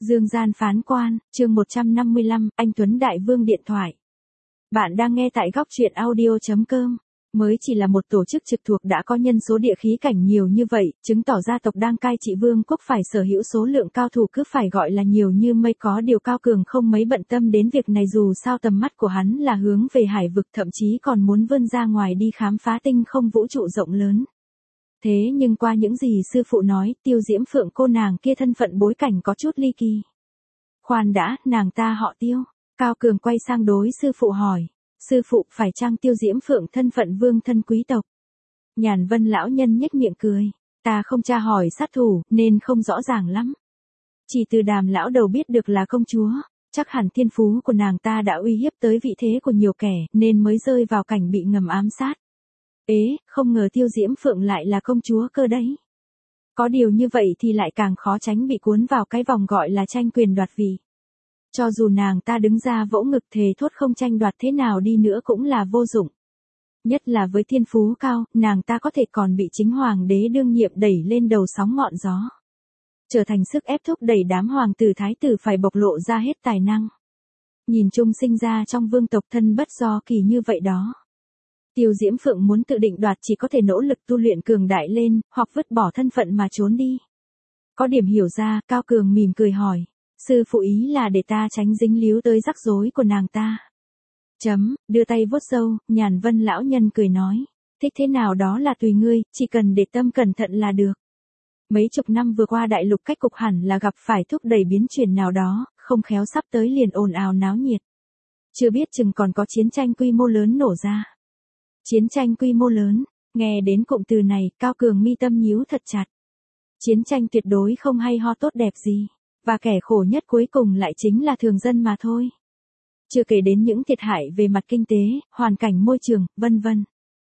Dương gian phán quan, chương 155, anh Tuấn Đại Vương điện thoại. Bạn đang nghe tại góc truyện audio.com. Mới chỉ là một tổ chức trực thuộc đã có nhân số địa khí cảnh nhiều như vậy, chứng tỏ gia tộc đang cai trị vương quốc phải sở hữu số lượng cao thủ cứ phải gọi là nhiều như mây, có điều Cao Cường không mấy bận tâm đến việc này, dù sao tầm mắt của hắn là hướng về hải vực, thậm chí còn muốn vươn ra ngoài đi khám phá tinh không vũ trụ rộng lớn. Thế nhưng qua những gì sư phụ nói, Tiêu Diễm Phượng cô nàng kia thân phận bối cảnh có chút ly kỳ. Khoan đã, nàng ta họ Tiêu. Cao Cường quay sang đối sư phụ hỏi. Sư phụ, phải chăng Tiêu Diễm Phượng thân phận vương thân quý tộc? Nhàn Vân lão nhân nhếch miệng cười. Ta không tra hỏi sát thủ, nên không rõ ràng lắm. Chỉ từ Đàm lão đầu biết được là công chúa. Chắc hẳn thiên phú của nàng ta đã uy hiếp tới vị thế của nhiều kẻ, nên mới rơi vào cảnh bị ngầm ám sát. Ế, không ngờ Tiêu Diễm Phượng lại là công chúa cơ đấy. Có điều như vậy thì lại càng khó tránh bị cuốn vào cái vòng gọi là tranh quyền đoạt vị. Cho dù nàng ta đứng ra vỗ ngực thề thốt không tranh đoạt thế nào đi nữa cũng là vô dụng. Nhất là với thiên phú cao, nàng ta có thể còn bị chính hoàng đế đương nhiệm đẩy lên đầu sóng ngọn gió. Trở thành sức ép thúc đẩy đám hoàng tử thái tử phải bộc lộ ra hết tài năng. Nhìn chung sinh ra trong vương tộc thân bất do kỳ như vậy đó. Tiêu Diễm Phượng muốn tự định đoạt chỉ có thể nỗ lực tu luyện cường đại lên, hoặc vứt bỏ thân phận mà trốn đi. Có điểm hiểu ra, Cao Cường mỉm cười hỏi. Sư phụ ý là để ta tránh dính líu tới rắc rối của nàng ta. Đưa tay vuốt râu, Nhàn Vân lão nhân cười nói. Thích thế nào đó là tùy ngươi, chỉ cần để tâm cẩn thận là được. Mấy chục năm vừa qua đại lục cách cục hẳn là gặp phải thúc đẩy biến chuyển nào đó, không khéo sắp tới liền ồn ào náo nhiệt. Chưa biết chừng còn có chiến tranh quy mô lớn nổ ra. Chiến tranh quy mô lớn, nghe đến cụm từ này, Cao Cường mi tâm nhíu thật chặt. Chiến tranh tuyệt đối không hay ho tốt đẹp gì, và kẻ khổ nhất cuối cùng lại chính là thường dân mà thôi. Chưa kể đến những thiệt hại về mặt kinh tế, hoàn cảnh môi trường, vân vân.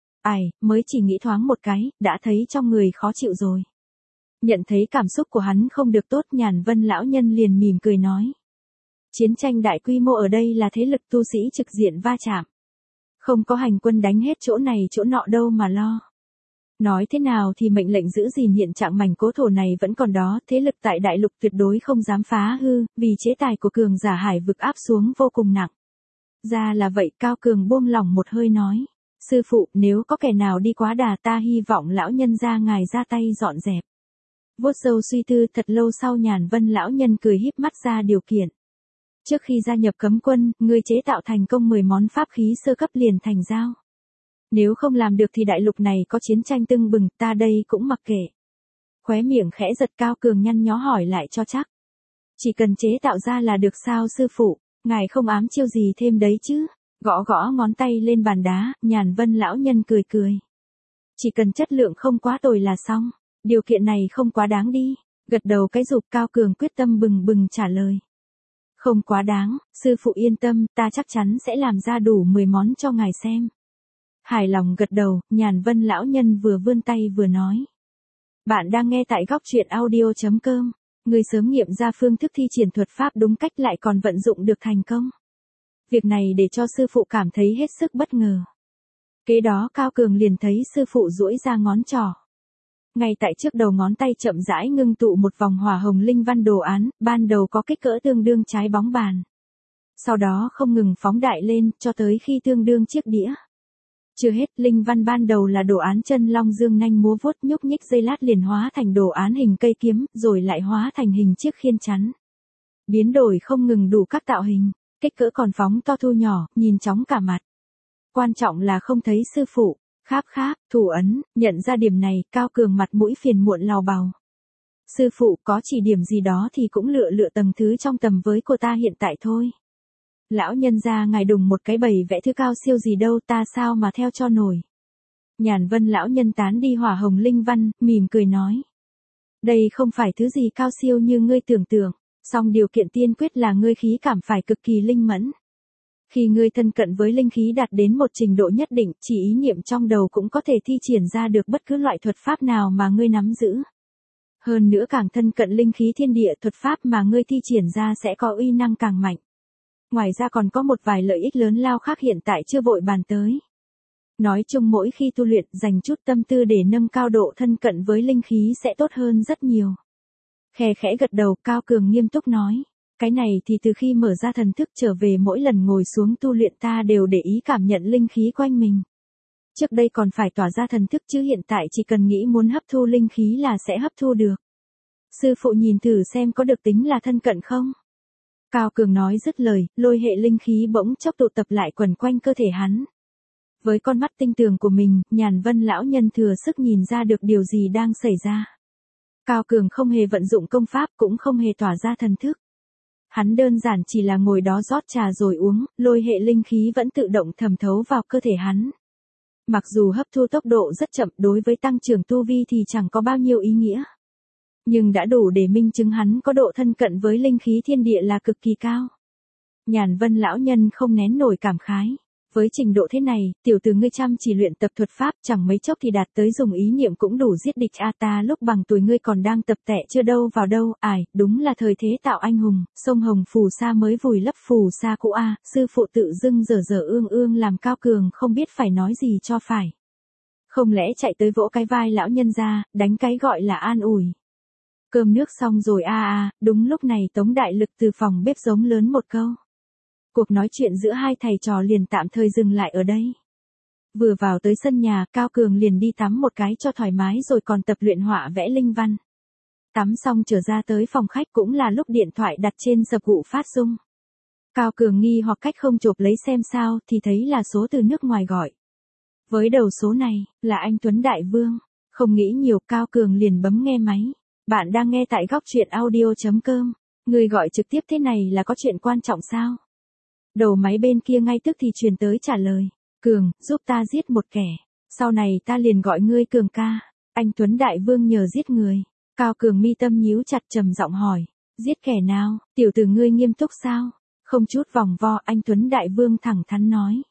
Mới chỉ nghĩ thoáng một cái, đã thấy trong người khó chịu rồi. Nhận thấy cảm xúc của hắn không được tốt, Nhàn Vân lão nhân liền mỉm cười nói. Chiến tranh đại quy mô ở đây là thế lực tu sĩ trực diện va chạm. Không có hành quân đánh hết chỗ này chỗ nọ đâu mà lo. Nói thế nào thì mệnh lệnh giữ gìn hiện trạng mảnh cố thổ này vẫn còn đó, thế lực tại đại lục tuyệt đối không dám phá hư, vì chế tài của cường giả hải vực áp xuống vô cùng nặng. Ra là vậy, Cao Cường buông lỏng một hơi nói. Sư phụ, nếu có kẻ nào đi quá đà ta hy vọng lão nhân gia ngài ra tay dọn dẹp. Vuốt râu suy tư thật lâu sau, Nhàn Vân lão nhân cười híp mắt ra điều kiện. Trước khi gia nhập cấm quân, ngươi chế tạo thành công 10 món pháp khí sơ cấp liền thành giao. Nếu không làm được thì đại lục này có chiến tranh tưng bừng, ta đây cũng mặc kệ. Khóe miệng khẽ giật, Cao Cường nhăn nhó hỏi lại cho chắc. Chỉ cần chế tạo ra là được sao sư phụ, ngài không ám chiêu gì thêm đấy chứ? Gõ gõ ngón tay lên bàn đá, Nhàn Vân lão nhân cười cười. Chỉ cần chất lượng không quá tồi là xong, điều kiện này không quá đáng đi. Gật đầu cái rụp, Cao Cường quyết tâm bừng bừng trả lời. Không quá đáng, sư phụ yên tâm, ta chắc chắn sẽ làm ra đủ 10 món cho ngài xem. Hài lòng gật đầu, Nhàn Vân lão nhân vừa vươn tay vừa nói. Bạn đang nghe tại góc truyện audio.com. Người sớm nghiệm ra phương thức thi triển thuật pháp đúng cách lại còn vận dụng được thành công. Việc này để cho sư phụ cảm thấy hết sức bất ngờ. Kế đó Cao Cường liền thấy sư phụ duỗi ra ngón trỏ. Ngay tại trước đầu ngón tay chậm rãi ngưng tụ một vòng hỏa hồng linh văn đồ án, ban đầu có kích cỡ tương đương trái bóng bàn. Sau đó không ngừng phóng đại lên, cho tới khi tương đương chiếc đĩa. Chưa hết, linh văn ban đầu là đồ án chân long dương nanh múa vuốt, nhúc nhích giây lát liền hóa thành đồ án hình cây kiếm, rồi lại hóa thành hình chiếc khiên chắn. Biến đổi không ngừng đủ các tạo hình, kích cỡ còn phóng to thu nhỏ, nhìn chóng cả mặt. Quan trọng là không thấy sư phụ. Kháp, thủ ấn, nhận ra điểm này, Cao Cường mặt mũi phiền muộn lào bào. Sư phụ, có chỉ điểm gì đó thì cũng lựa tầng thứ trong tầm với của ta hiện tại thôi. Lão nhân gia ngài đùng một cái bầy vẽ thứ cao siêu gì đâu, ta sao mà theo cho nổi. Nhàn Vân lão nhân tán đi hỏa hồng linh văn, mỉm cười nói. Đây không phải thứ gì cao siêu như ngươi tưởng tượng, song điều kiện tiên quyết là ngươi khí cảm phải cực kỳ linh mẫn. Khi ngươi thân cận với linh khí đạt đến một trình độ nhất định, chỉ ý niệm trong đầu cũng có thể thi triển ra được bất cứ loại thuật pháp nào mà ngươi nắm giữ. Hơn nữa càng thân cận linh khí thiên địa, thuật pháp mà ngươi thi triển ra sẽ có uy năng càng mạnh. Ngoài ra còn có một vài lợi ích lớn lao khác hiện tại chưa vội bàn tới. Nói chung mỗi khi tu luyện, dành chút tâm tư để nâng cao độ thân cận với linh khí sẽ tốt hơn rất nhiều. Khe khẽ gật đầu, Cao Cường nghiêm túc nói. Cái này thì từ khi mở ra thần thức trở về mỗi lần ngồi xuống tu luyện ta đều để ý cảm nhận linh khí quanh mình. Trước đây còn phải tỏa ra thần thức chứ hiện tại chỉ cần nghĩ muốn hấp thu linh khí là sẽ hấp thu được. Sư phụ nhìn thử xem có được tính là thân cận không? Cao Cường nói dứt lời, lôi hệ linh khí bỗng chốc tụ tập lại quần quanh cơ thể hắn. Với con mắt tinh tường của mình, Nhàn Vân lão nhân thừa sức nhìn ra được điều gì đang xảy ra. Cao Cường không hề vận dụng công pháp cũng không hề tỏa ra thần thức. Hắn đơn giản chỉ là ngồi đó rót trà rồi uống, lôi hệ linh khí vẫn tự động thẩm thấu vào cơ thể hắn. Mặc dù hấp thu tốc độ rất chậm đối với tăng trưởng tu vi thì chẳng có bao nhiêu ý nghĩa. Nhưng đã đủ để minh chứng hắn có độ thân cận với linh khí thiên địa là cực kỳ cao. Nhàn Vân lão nhân không nén nổi cảm khái. Với trình độ thế này, tiểu tử ngươi chăm chỉ luyện tập thuật pháp chẳng mấy chốc thì đạt tới dùng ý niệm cũng đủ giết địch a ta lúc bằng tuổi ngươi còn đang tập tẹ chưa đâu vào đâu, đúng là thời thế tạo anh hùng, sông Hồng phù sa mới vùi lấp phù sa cũ a, sư phụ tự dưng dở dở ương ương làm Cao Cường không biết phải nói gì cho phải. Không lẽ chạy tới vỗ cái vai lão nhân ra, đánh cái gọi là an ủi. Cơm nước xong rồi đúng lúc này Tống Đại Lực từ phòng bếp giống lớn một câu. Cuộc nói chuyện giữa hai thầy trò liền tạm thời dừng lại ở đây. Vừa vào tới sân nhà, Cao Cường liền đi tắm một cái cho thoải mái rồi còn tập luyện họa vẽ linh văn. Tắm xong trở ra tới phòng khách cũng là lúc điện thoại đặt trên sập gụ phát rung. Cao Cường nghi hoặc cách không chộp lấy xem sao thì thấy là số từ nước ngoài gọi. Với đầu số này, là anh Tuấn Đại Vương. Không nghĩ nhiều, Cao Cường liền bấm nghe máy. Bạn đang nghe tại góc truyện audio.com. Người gọi trực tiếp thế này là có chuyện quan trọng sao? Đầu máy bên kia ngay tức thì truyền tới trả lời. Cường, giúp ta giết một kẻ. Sau này ta liền gọi ngươi Cường ca. Anh Tuấn Đại Vương nhờ giết người. Cao Cường mi tâm nhíu chặt trầm giọng hỏi. Giết kẻ nào? Tiểu tử ngươi nghiêm túc sao? Không chút vòng vo, anh Tuấn Đại Vương thẳng thắn nói.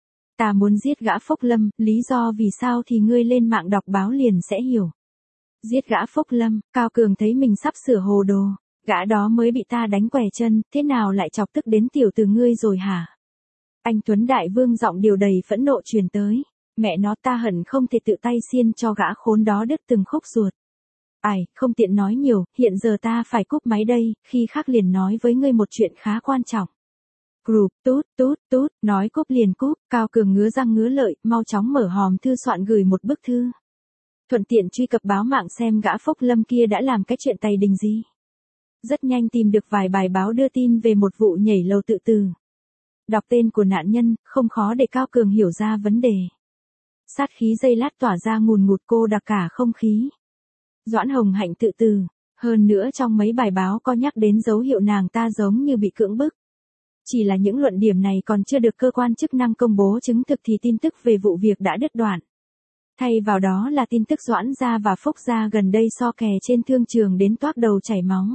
Ta muốn giết gã Phúc Lâm, lý do vì sao thì ngươi lên mạng đọc báo liền sẽ hiểu. Giết gã Phúc Lâm, Cao Cường thấy mình sắp sửa hồ đồ. Gã đó mới bị ta đánh què chân, thế nào lại chọc tức đến tiểu tử ngươi rồi hả? Anh Tuấn Đại Vương giọng điều đầy phẫn nộ truyền tới. Mẹ nó, ta hận không thể tự tay xiên cho gã khốn đó đứt từng khúc ruột. Không tiện nói nhiều, hiện giờ ta phải cúp máy đây, khi khác liền nói với ngươi một chuyện khá quan trọng. Group, tút, nói cúp liền cúp, Cao Cường ngứa răng ngứa lợi, mau chóng mở hòm thư soạn gửi một bức thư. Thuận tiện truy cập báo mạng xem gã Phúc Lâm kia đã làm cái chuyện tày đình gì. Rất nhanh tìm được vài bài báo đưa tin về một vụ nhảy lầu tự tử. Đọc tên của nạn nhân, không khó để Cao Cường hiểu ra vấn đề. Sát khí giây lát tỏa ra ngùn ngụt cô đặc cả không khí. Doãn Hồng Hạnh tự tử, hơn nữa trong mấy bài báo có nhắc đến dấu hiệu nàng ta giống như bị cưỡng bức. Chỉ là những luận điểm này còn chưa được cơ quan chức năng công bố chứng thực thì tin tức về vụ việc đã đứt đoạn. Thay vào đó là tin tức Doãn gia và Phúc gia gần đây so kè trên thương trường đến toác đầu chảy máu.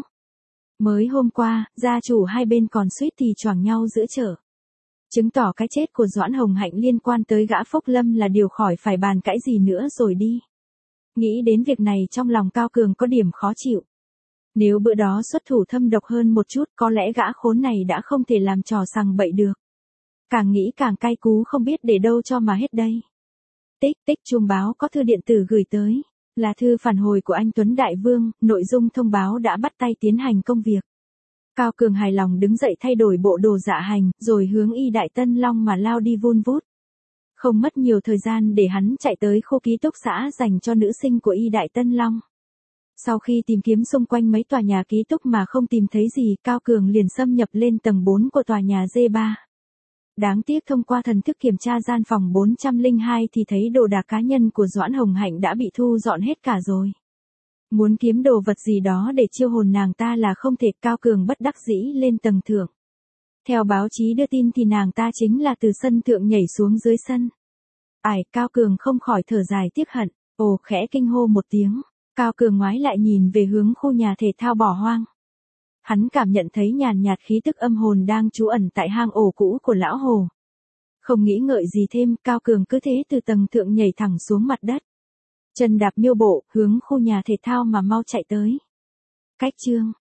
Mới hôm qua, gia chủ hai bên còn suýt thì choảng nhau giữa chợ. Chứng tỏ cái chết của Doãn Hồng Hạnh liên quan tới gã Phúc Lâm là điều khỏi phải bàn cãi gì nữa rồi đi. Nghĩ đến việc này trong lòng Cao Cường có điểm khó chịu. Nếu bữa đó xuất thủ thâm độc hơn một chút có lẽ gã khốn này đã không thể làm trò sằng bậy được. Càng nghĩ càng cay cú không biết để đâu cho mà hết đây. Tích chuông báo có thư điện tử gửi tới. Là thư phản hồi của anh Tuấn Đại Vương, nội dung thông báo đã bắt tay tiến hành công việc. Cao Cường hài lòng đứng dậy thay đổi bộ đồ dạ hành, rồi hướng Y Đại Tân Long mà lao đi vun vút. Không mất nhiều thời gian để hắn chạy tới khu ký túc xã dành cho nữ sinh của Y Đại Tân Long. Sau khi tìm kiếm xung quanh mấy tòa nhà ký túc mà không tìm thấy gì, Cao Cường liền xâm nhập lên tầng 4 của tòa nhà D3. Đáng tiếc thông qua thần thức kiểm tra gian phòng 402 thì thấy đồ đạc cá nhân của Doãn Hồng Hạnh đã bị thu dọn hết cả rồi. Muốn kiếm đồ vật gì đó để chiêu hồn nàng ta là không thể, Cao Cường bất đắc dĩ lên tầng thượng. Theo báo chí đưa tin thì nàng ta chính là từ sân thượng nhảy xuống dưới sân. Cao Cường không khỏi thở dài tiếc hận, khẽ kinh hô một tiếng. Cao Cường ngoái lại nhìn về hướng khu nhà thể thao bỏ hoang. Hắn cảm nhận thấy nhàn nhạt khí tức âm hồn đang trú ẩn tại hang ổ cũ của lão hồ. Không nghĩ ngợi gì thêm, Cao Cường cứ thế từ tầng thượng nhảy thẳng xuống mặt đất. Chân đạp miêu bộ, hướng khu nhà thể thao mà mau chạy tới. Cách chương